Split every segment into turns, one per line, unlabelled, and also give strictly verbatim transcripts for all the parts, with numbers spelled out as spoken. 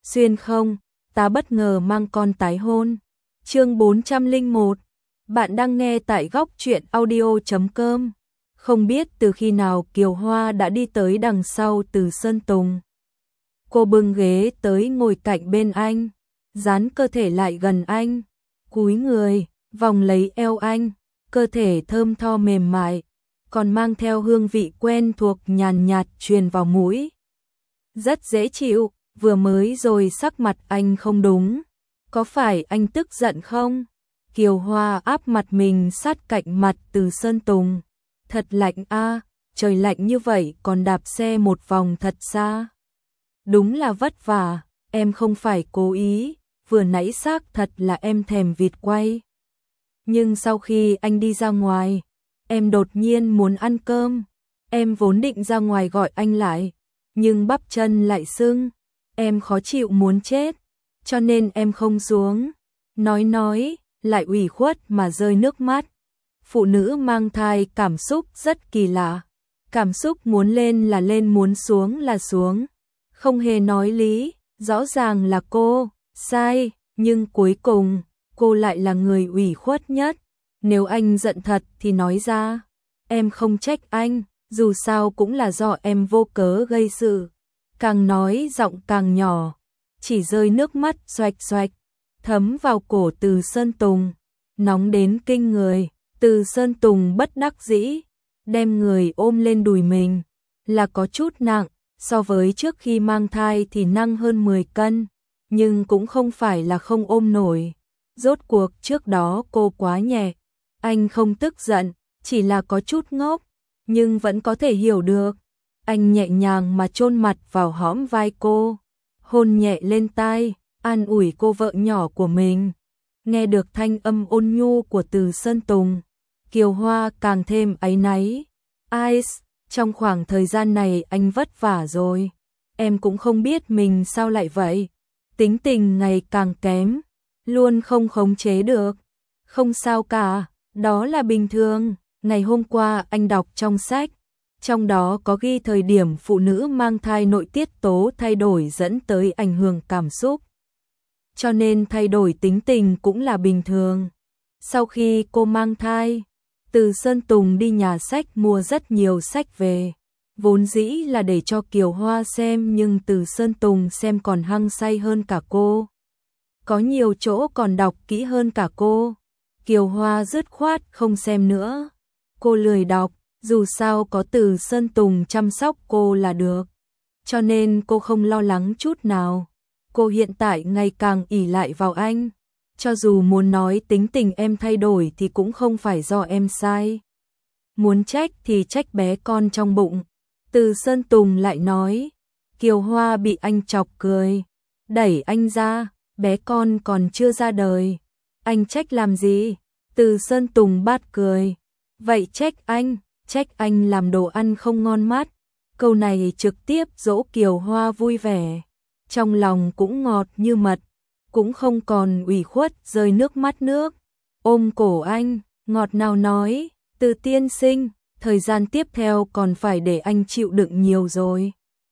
Xuyên không, ta bất ngờ mang con tái hôn. Chương bốn trăm lẻ một. Bạn đang nghe tại góc truyện audio chấm com. Không biết từ khi nào Kiều Hoa đã đi tới đằng sau Từ Sơn Tùng. Cô bưng ghế tới ngồi cạnh bên anh, dán cơ thể lại gần anh, cúi người, vòng lấy eo anh, cơ thể thơm tho mềm mại, còn mang theo hương vị quen thuộc nhàn nhạt truyền vào mũi. Rất dễ chịu, vừa mới rồi sắc mặt anh không đúng. Có phải anh tức giận không? Kiều Hoa áp mặt mình sát cạnh mặt Từ Sơn Tùng. Thật lạnh a, trời lạnh như vậy còn đạp xe một vòng thật xa. Đúng là vất vả, em không phải cố ý, vừa nãy xác thật là em thèm vịt quay. Nhưng sau khi anh đi ra ngoài, em đột nhiên muốn ăn cơm. Em vốn định ra ngoài gọi anh lại, nhưng bắp chân lại sưng, em khó chịu muốn chết, cho nên em không xuống. Nói nói, lại ủy khuất mà rơi nước mắt. Phụ nữ mang thai cảm xúc rất kỳ lạ. Cảm xúc muốn lên là lên, muốn xuống là xuống. Không hề nói lý, rõ ràng là cô sai, nhưng cuối cùng cô lại là người ủy khuất nhất. Nếu anh giận thật thì nói ra, em không trách anh, dù sao cũng là do em vô cớ gây sự. Càng nói giọng càng nhỏ, chỉ rơi nước mắt xoạch xoạch, thấm vào cổ Từ Sơn Tùng, nóng đến kinh người. Từ Sơn Tùng bất đắc dĩ, đem người ôm lên đùi mình, là có chút nặng, so với trước khi mang thai thì nặng hơn mười cân, nhưng cũng không phải là không ôm nổi. Rốt cuộc trước đó cô quá nhẹ, anh không tức giận, chỉ là có chút ngốc, nhưng vẫn có thể hiểu được. Anh nhẹ nhàng mà chôn mặt vào hõm vai cô, hôn nhẹ lên tai, an ủi cô vợ nhỏ của mình. Nghe được thanh âm ôn nhu của Từ Sơn Tùng, Kiều Hoa càng thêm áy náy. Ice, trong khoảng thời gian này anh vất vả rồi, em cũng không biết mình sao lại vậy. Tính tình ngày càng kém, luôn không khống chế được. Không sao cả, đó là bình thường. Ngày hôm qua anh đọc trong sách, trong đó có ghi thời điểm phụ nữ mang thai nội tiết tố thay đổi dẫn tới ảnh hưởng cảm xúc. Cho nên thay đổi tính tình cũng là bình thường. Sau khi cô mang thai, Từ Sơn Tùng đi nhà sách mua rất nhiều sách về. Vốn dĩ là để cho Kiều Hoa xem, nhưng Từ Sơn Tùng xem còn hăng say hơn cả cô. Có nhiều chỗ còn đọc kỹ hơn cả cô. Kiều Hoa dứt khoát không xem nữa. Cô lười đọc, dù sao có Từ Sơn Tùng chăm sóc cô là được. Cho nên cô không lo lắng chút nào. Cô hiện tại ngày càng ỷ lại vào anh. Cho dù muốn nói tính tình em thay đổi thì cũng không phải do em sai. Muốn trách thì trách bé con trong bụng. Từ Sơn Tùng lại nói. Kiều Hoa bị anh chọc cười, đẩy anh ra, bé con còn chưa ra đời. Anh trách làm gì? Từ Sơn Tùng bát cười. Vậy trách anh, trách anh làm đồ ăn không ngon mắt. Câu này trực tiếp dỗ Kiều Hoa vui vẻ. Trong lòng cũng ngọt như mật, cũng không còn ủy khuất rơi nước mắt nước. Ôm cổ anh, ngọt ngào nói, Từ tiên sinh, thời gian tiếp theo còn phải để anh chịu đựng nhiều rồi.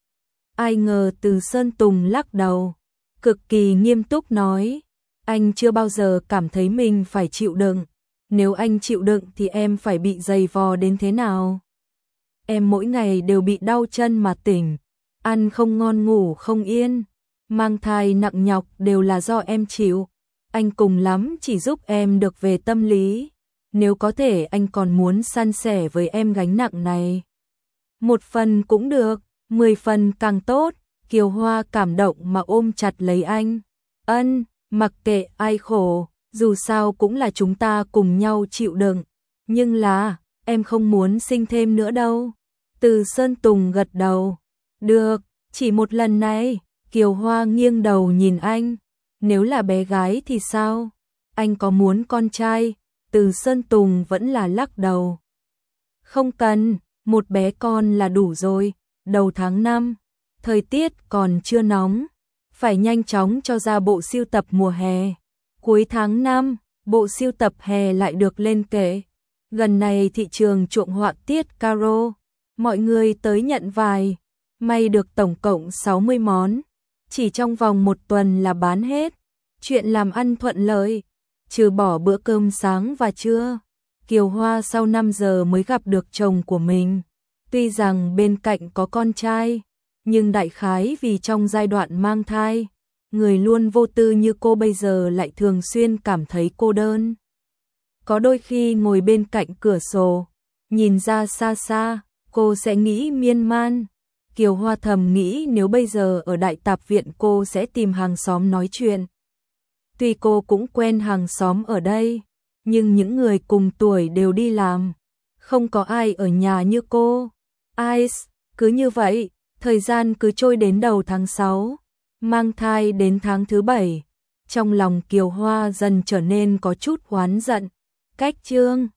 Ai ngờ Từ Sơn Tùng lắc đầu, cực kỳ nghiêm túc nói, anh chưa bao giờ cảm thấy mình phải chịu đựng. Nếu anh chịu đựng thì em phải bị dày vò đến thế nào? Em mỗi ngày đều bị đau chân mà tỉnh, ăn không ngon ngủ không yên, mang thai nặng nhọc đều là do em chịu. Anh cùng lắm chỉ giúp em được về tâm lý. Nếu có thể anh còn muốn san sẻ với em gánh nặng này. Một phần cũng được, mười phần càng tốt. Kiều Hoa cảm động mà ôm chặt lấy anh. Ân, mặc kệ ai khổ, dù sao cũng là chúng ta cùng nhau chịu đựng. Nhưng là, em không muốn sinh thêm nữa đâu. Từ Sơn Tùng gật đầu. Được, chỉ một lần này. Kiều Hoa nghiêng đầu nhìn anh. Nếu là bé gái thì sao? Anh có muốn con trai? Từ Sơn Tùng vẫn là lắc đầu. Không cần, một bé con là đủ rồi. Đầu tháng năm, thời tiết còn chưa nóng, phải nhanh chóng cho ra bộ sưu tập mùa hè. Cuối tháng năm, bộ sưu tập hè lại được lên kệ. Gần này thị trường chuộng họa tiết caro, mọi người tới nhận vài, may được tổng cộng sáu mươi món. chỉ trong vòng một tuần là bán hết. Chuyện làm ăn thuận lợi, trừ bỏ bữa cơm sáng và trưa, Kiều Hoa sau năm giờ mới gặp được chồng của mình. Tuy rằng bên cạnh có con trai, nhưng đại khái vì trong giai đoạn mang thai, người luôn vô tư như cô bây giờ lại thường xuyên cảm thấy cô đơn. Có đôi khi ngồi bên cạnh cửa sổ, nhìn ra xa xa, cô sẽ nghĩ miên man. Kiều Hoa thầm nghĩ nếu bây giờ ở đại tạp viện cô sẽ tìm hàng xóm nói chuyện. Tuy cô cũng quen hàng xóm ở đây, nhưng những người cùng tuổi đều đi làm, không có ai ở nhà như cô. Ai, cứ như vậy, thời gian cứ trôi đến đầu tháng sáu, mang thai đến tháng thứ bảy. Trong lòng Kiều Hoa dần trở nên có chút oán giận. Cách Trương